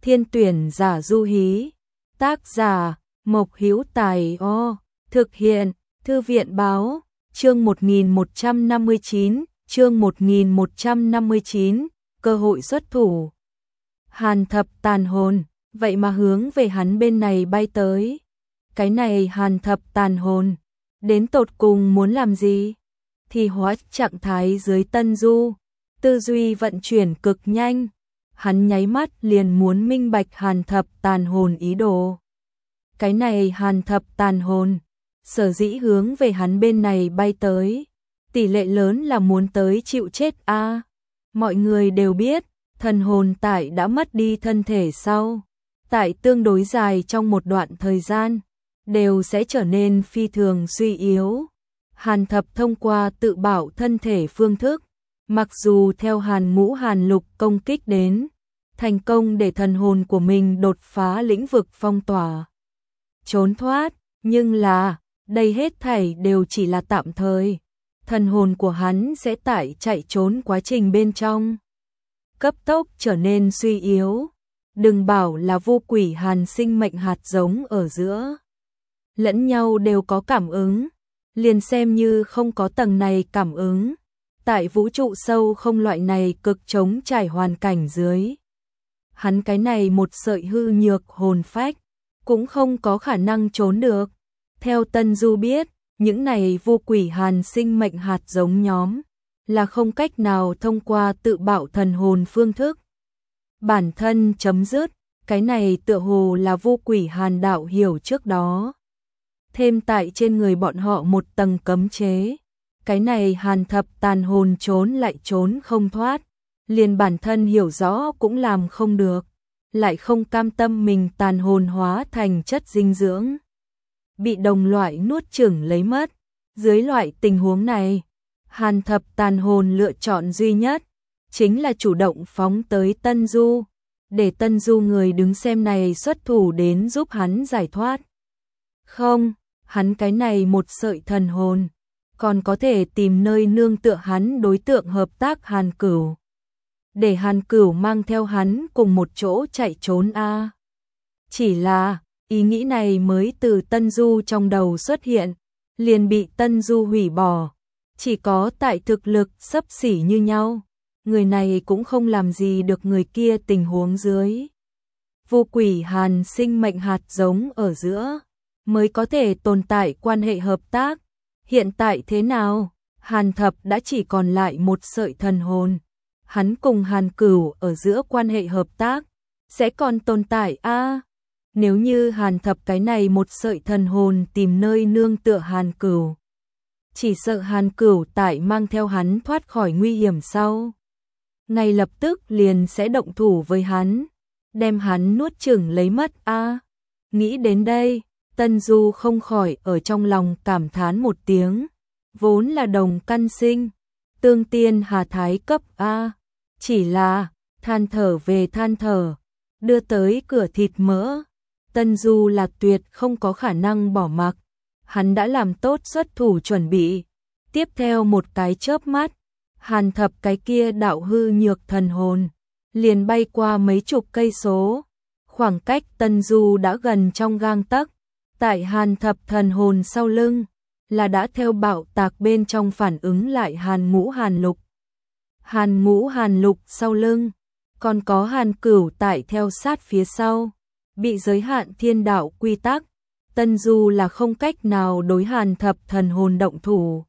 Thiên tuyển giả du hí. Tác giả Mộc Hữu Tài. Thực hiện Thư viện báo. Chương 1159, chương 1159, cơ hội xuất thủ. Hàn Thập tàn hồn, vậy mà hướng về hắn bên này bay tới. Cái này Hàn Thập tàn hồn, đến tột cùng muốn làm gì? Thì hóa trạng thái dưới Tân Du, tư duy vận chuyển cực nhanh. Hắn nháy mắt liền muốn minh bạch Hàn Thập tàn hồn ý đồ. Cái này Hàn Thập tàn hồn, sở dĩ hướng về hắn bên này bay tới, tỷ lệ lớn là muốn tới chịu chết a. Mọi người đều biết, thần hồn tại đã mất đi thân thể sau, tại tương đối dài trong một đoạn thời gian, đều sẽ trở nên phi thường suy yếu. Hàn Thập thông qua tự bảo thân thể phương thức, mặc dù theo Hàn Ngũ Hàn Lục công kích đến, thành công để thần hồn của mình đột phá lĩnh vực phong tỏa, trốn thoát, nhưng là, đây hết thảy đều chỉ là tạm thời. Thần hồn của hắn sẽ tại chạy trốn quá trình bên trong cấp tốc trở nên suy yếu. Đừng bảo là vô quỷ hàn sinh mệnh hạt giống ở giữa, lẫn nhau đều có cảm ứng, liền xem như không có tầng này cảm ứng, tại vũ trụ sâu không loại này cực chống trải hoàn cảnh dưới, hắn cái này một sợi hư nhược hồn phách cũng không có khả năng trốn được. Theo Tân Du biết, những này vô quỷ hàn sinh mệnh hạt giống nhóm là không cách nào thông qua tự bạo thần hồn phương thức bản thân chấm dứt. Cái này tựa hồ là vô quỷ hàn đạo hiểu trước đó, thêm tại trên người bọn họ một tầng cấm chế. Cái này Hàn Thập tàn hồn trốn lại trốn không thoát, liền bản thân hiểu rõ cũng làm không được, lại không cam tâm mình tàn hồn hóa thành chất dinh dưỡng, bị đồng loại nuốt chửng lấy mất. Dưới loại tình huống này, Hàn Thập tàn hồn lựa chọn duy nhất chính là chủ động phóng tới Tân Du, để Tân Du người đứng xem này xuất thủ đến giúp hắn giải thoát. Không, hắn cái này một sợi thần hồn, còn có thể tìm nơi nương tựa hắn đối tượng hợp tác Hàn Cửu, để Hàn Cửu mang theo hắn cùng một chỗ chạy trốn a. Chỉ là, ý nghĩ này mới từ Tân Du trong đầu xuất hiện, liền bị Tân Du hủy bỏ. Chỉ có tại thực lực xấp xỉ như nhau, người này cũng không làm gì được người kia tình huống dưới. Vô quỷ hàn sinh mệnh hạt giống ở giữa, mới có thể tồn tại quan hệ hợp tác. Hiện tại thế nào? Hàn Thập đã chỉ còn lại một sợi thần hồn. Hắn cùng Hàn Cửu ở giữa quan hệ hợp tác, sẽ còn tồn tại a. Nếu như Hàn Thập cái này một sợi thần hồn tìm nơi nương tựa Hàn Cửu, chỉ sợ Hàn Cửu tại mang theo hắn thoát khỏi nguy hiểm sau, ngay lập tức liền sẽ động thủ với hắn, đem hắn nuốt chửng lấy mất a. Nghĩ đến đây, Tân Du không khỏi ở trong lòng cảm thán một tiếng, vốn là đồng căn sinh, tương tiên hà thái cấp a, chỉ là than thở về than thở, đưa tới cửa thịt mỡ. Tân Du là tuyệt không có khả năng bỏ mặc, hắn đã làm tốt xuất thủ chuẩn bị. Tiếp theo một cái chớp mắt, Hàn Thập cái kia đạo hư nhược thần hồn liền bay qua mấy chục cây số, khoảng cách Tân Du đã gần trong gang tấc. Tại Hàn Thập thần hồn sau lưng là đã theo bạo tạc bên trong phản ứng lại Hàn Ngũ Hàn Lục. Hàn Ngũ Hàn Lục sau lưng còn có Hàn Cửu tại theo sát phía sau. Bị giới hạn thiên đạo quy tắc, Tân Du là không cách nào đối Hàn Thập thần hồn động thủ.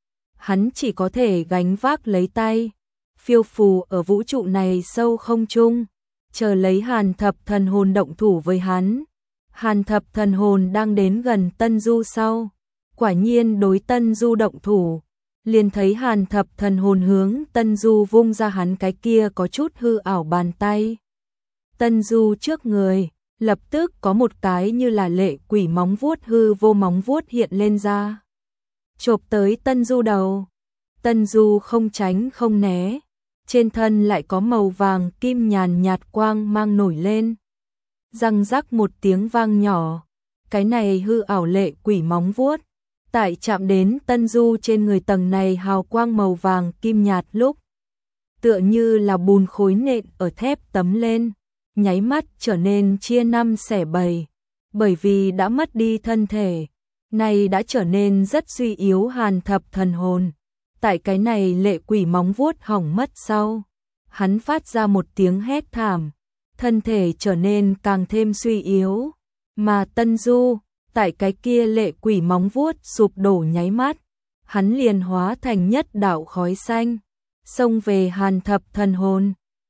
Hắn chỉ có thể gánh vác lấy tay, phiêu phù ở vũ trụ này sâu không trung, chờ lấy Hàn Thập thần hồn động thủ với hắn. Hàn Thập thần hồn đang đến gần Tân Du sau, quả nhiên đối Tân Du động thủ, liền thấy Hàn Thập thần hồn hướng Tân Du vung ra hắn cái kia có chút hư ảo bàn tay. Tân Du trước người lập tức có một cái như là lệ quỷ móng vuốt hư vô móng vuốt hiện lên ra, chộp tới Tân Du đầu. Tân Du không tránh không né, trên thân lại có màu vàng kim nhàn nhạt quang mang nổi lên. Răng rắc một tiếng vang nhỏ, cái này hư ảo lệ quỷ móng vuốt tại chạm đến Tân Du trên người tầng này hào quang màu vàng kim nhạt lúc, tựa như là bùn khối nện ở thép tấm lên, nháy mắt trở nên chia năm xẻ bảy, bởi vì đã mất đi thân thể, này đã trở nên rất suy yếu Hàn Thập Thần Hồn. Tại cái này lệ quỷ móng vuốt hỏng mất sau, hắn phát ra một tiếng hét thảm, thân thể trở nên càng thêm suy yếu, mà Tân Du, tại cái kia lệ quỷ móng vuốt sụp đổ nháy mắt, hắn liền hóa thành nhất đạo khói xanh, xông về Hàn Thập Thần Hồn.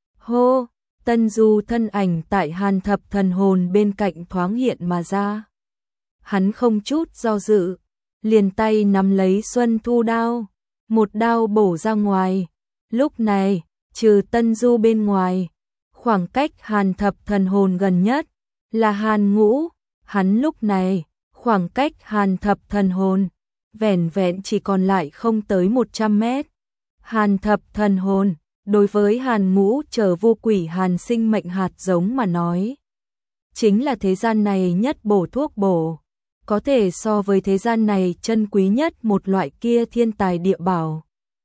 Hô, Tân Du thân ảnh tại Hàn Thập Thần Hồn bên cạnh thoáng hiện mà ra. Hắn không chút do dự, liền tay nắm lấy Xuân Thu đao, một đao bổ ra ngoài. Lúc này, trừ Tân Du bên ngoài, khoảng cách Hàn Thập Thần Hồn gần nhất là Hàn Ngũ. Hắn lúc này, khoảng cách Hàn Thập Thần Hồn vẻn vẹn chỉ còn lại không tới 100 mét. Hàn Thập Thần Hồn, đối với Hàn Ngũ trở vô quỷ hàn sinh mệnh hạt giống mà nói, chính là thế gian này nhất bổ thuốc bổ, có thể so với thế gian này chân quý nhất một loại kia thiên tài địa bảo.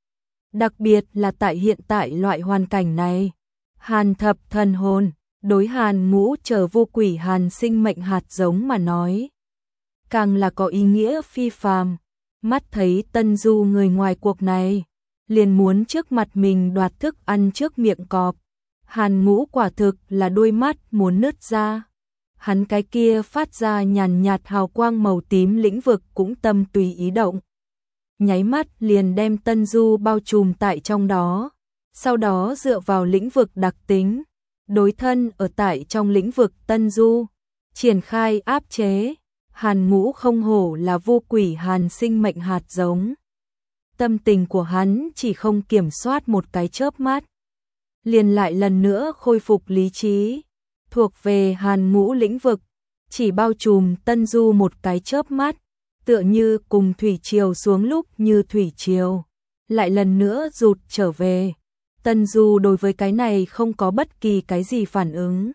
Đặc biệt là tại hiện tại loại hoàn cảnh này, Hàn Thập Thần Hồn, đối Hàn Ngũ trở vô quỷ hàn sinh mệnh hạt giống mà nói, càng là có ý nghĩa phi phàm. Mắt thấy Tân Du người ngoài cuộc này, liền muốn trước mặt mình đoạt thức ăn trước miệng cọp. Hàn Ngũ quả thực là đôi mắt muốn nứt ra. Hắn cái kia phát ra nhàn nhạt hào quang màu tím lĩnh vực cũng tâm tùy ý động. Nháy mắt liền đem Tân Du bao trùm tại trong đó. Sau đó dựa vào lĩnh vực đặc tính, đối thân ở tại trong lĩnh vực Tân Du, triển khai áp chế. Hàn Ngũ không hổ là vô quỷ hàn sinh mệnh hạt giống. Tâm tình của hắn chỉ không kiểm soát một cái chớp mắt, liền lại lần nữa khôi phục lý trí, thuộc về Hàn Ngũ lĩnh vực, chỉ bao trùm Tân Du một cái chớp mắt, tựa như cùng thủy triều xuống lúc như thủy triều, lại lần nữa rụt trở về. Tân Du đối với cái này không có bất kỳ cái gì phản ứng.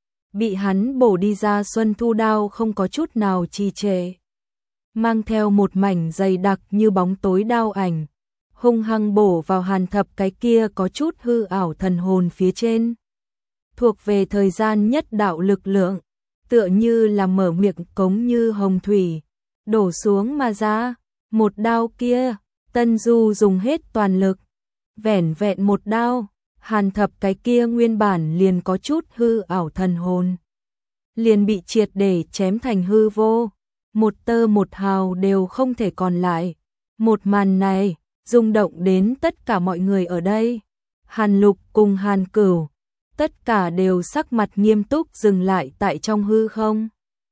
Bị hắn bổ đi ra Xuân Thu đao không có chút nào trì trệ, mang theo một mảnh dày đặc như bóng tối đao ảnh, hung hăng bổ vào Hàn Thập cái kia có chút hư ảo thần hồn phía trên. Thuộc về thời gian nhất đạo lực lượng, tựa như là mở miệng cống như hồng thủy, đổ xuống mà ra. Một đao kia, Tân Du dùng hết toàn lực, vẻn vẹn một đao, Hàn Thập cái kia nguyên bản liền có chút hư ảo thần hồn, liền bị triệt để chém thành hư vô, một tơ một hào đều không thể còn lại. Một màn này rung động đến tất cả mọi người ở đây. Hàn Lục cùng Hàn Cửu, tất cả đều sắc mặt nghiêm túc dừng lại tại trong hư không.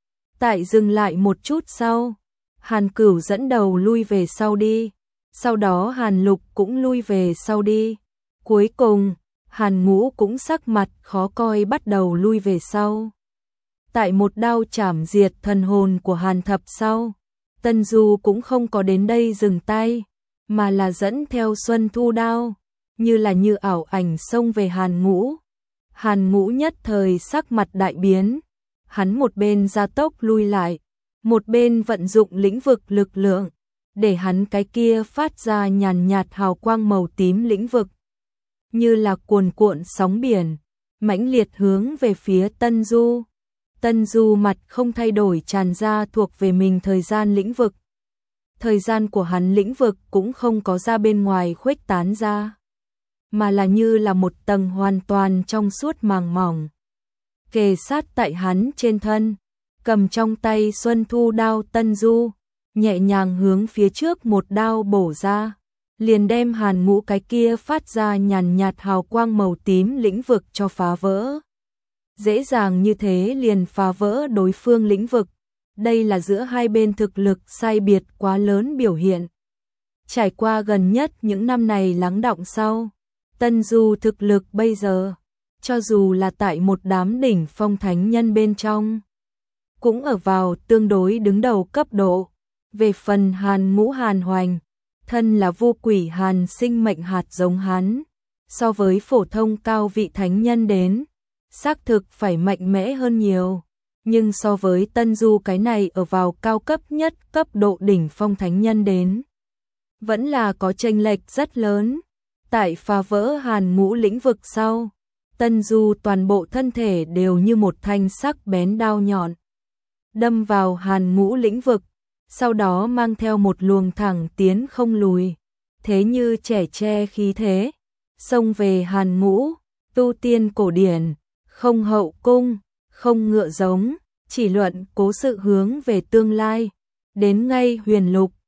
Tại dừng lại một chút sau, Hàn Cửu dẫn đầu lui về sau đi, sau đó Hàn Lục cũng lui về sau đi. Cuối cùng, Hàn Ngũ cũng sắc mặt khó coi bắt đầu lui về sau. Tại một đao chảm diệt thần hồn của Hàn Thập sau, Tân Du cũng không có đến đây dừng tay, mà là dẫn theo Xuân Thu đao, như ảo ảnh xông về Hàn Ngũ. Hàn Ngũ nhất thời sắc mặt đại biến, hắn một bên gia tốc lui lại, một bên vận dụng lĩnh vực lực lượng, để hắn cái kia phát ra nhàn nhạt hào quang màu tím lĩnh vực, như là cuồn cuộn sóng biển, mãnh liệt hướng về phía Tân Du. Tân Du mặt không thay đổi tràn ra thuộc về mình thời gian lĩnh vực. Thời gian của hắn lĩnh vực cũng không có ra bên ngoài khuếch tán ra, mà là như là một tầng hoàn toàn trong suốt màng mỏng, kề sát tại hắn trên thân. Cầm trong tay Xuân Thu đao Tân Du, nhẹ nhàng hướng phía trước một đao bổ ra, liền đem Hàn Ngũ cái kia phát ra nhàn nhạt hào quang màu tím lĩnh vực cho phá vỡ. Dễ dàng như thế liền phá vỡ đối phương lĩnh vực. Đây là giữa hai bên thực lực sai biệt quá lớn biểu hiện. Trải qua gần nhất những năm này lắng đọng sau, Tân Du thực lực bây giờ, cho dù là tại một đám đỉnh phong thánh nhân bên trong, cũng ở vào tương đối đứng đầu cấp độ. Về phần Hàn Ngũ Hàn Hoành, thân là vô quỷ hàn sinh mệnh hạt giống hắn, so với phổ thông cao vị thánh nhân đến, xác thực phải mạnh mẽ hơn nhiều. Nhưng so với Tân Du cái này ở vào cao cấp nhất cấp độ đỉnh phong thánh nhân đến, vẫn là có chênh lệch rất lớn. Tại phá vỡ Hàn Ngũ lĩnh vực sau, Tân Du toàn bộ thân thể đều như một thanh sắc bén đao nhọn, đâm vào Hàn Ngũ lĩnh vực, sau đó mang theo một luồng thẳng tiến không lùi, thế như trẻ tre khí thế, xông về Hàn Ngũ. Tu tiên cổ điển, không hậu cung, không ngựa giống, chỉ luận cố sự hướng về tương lai, đến ngay huyền lục,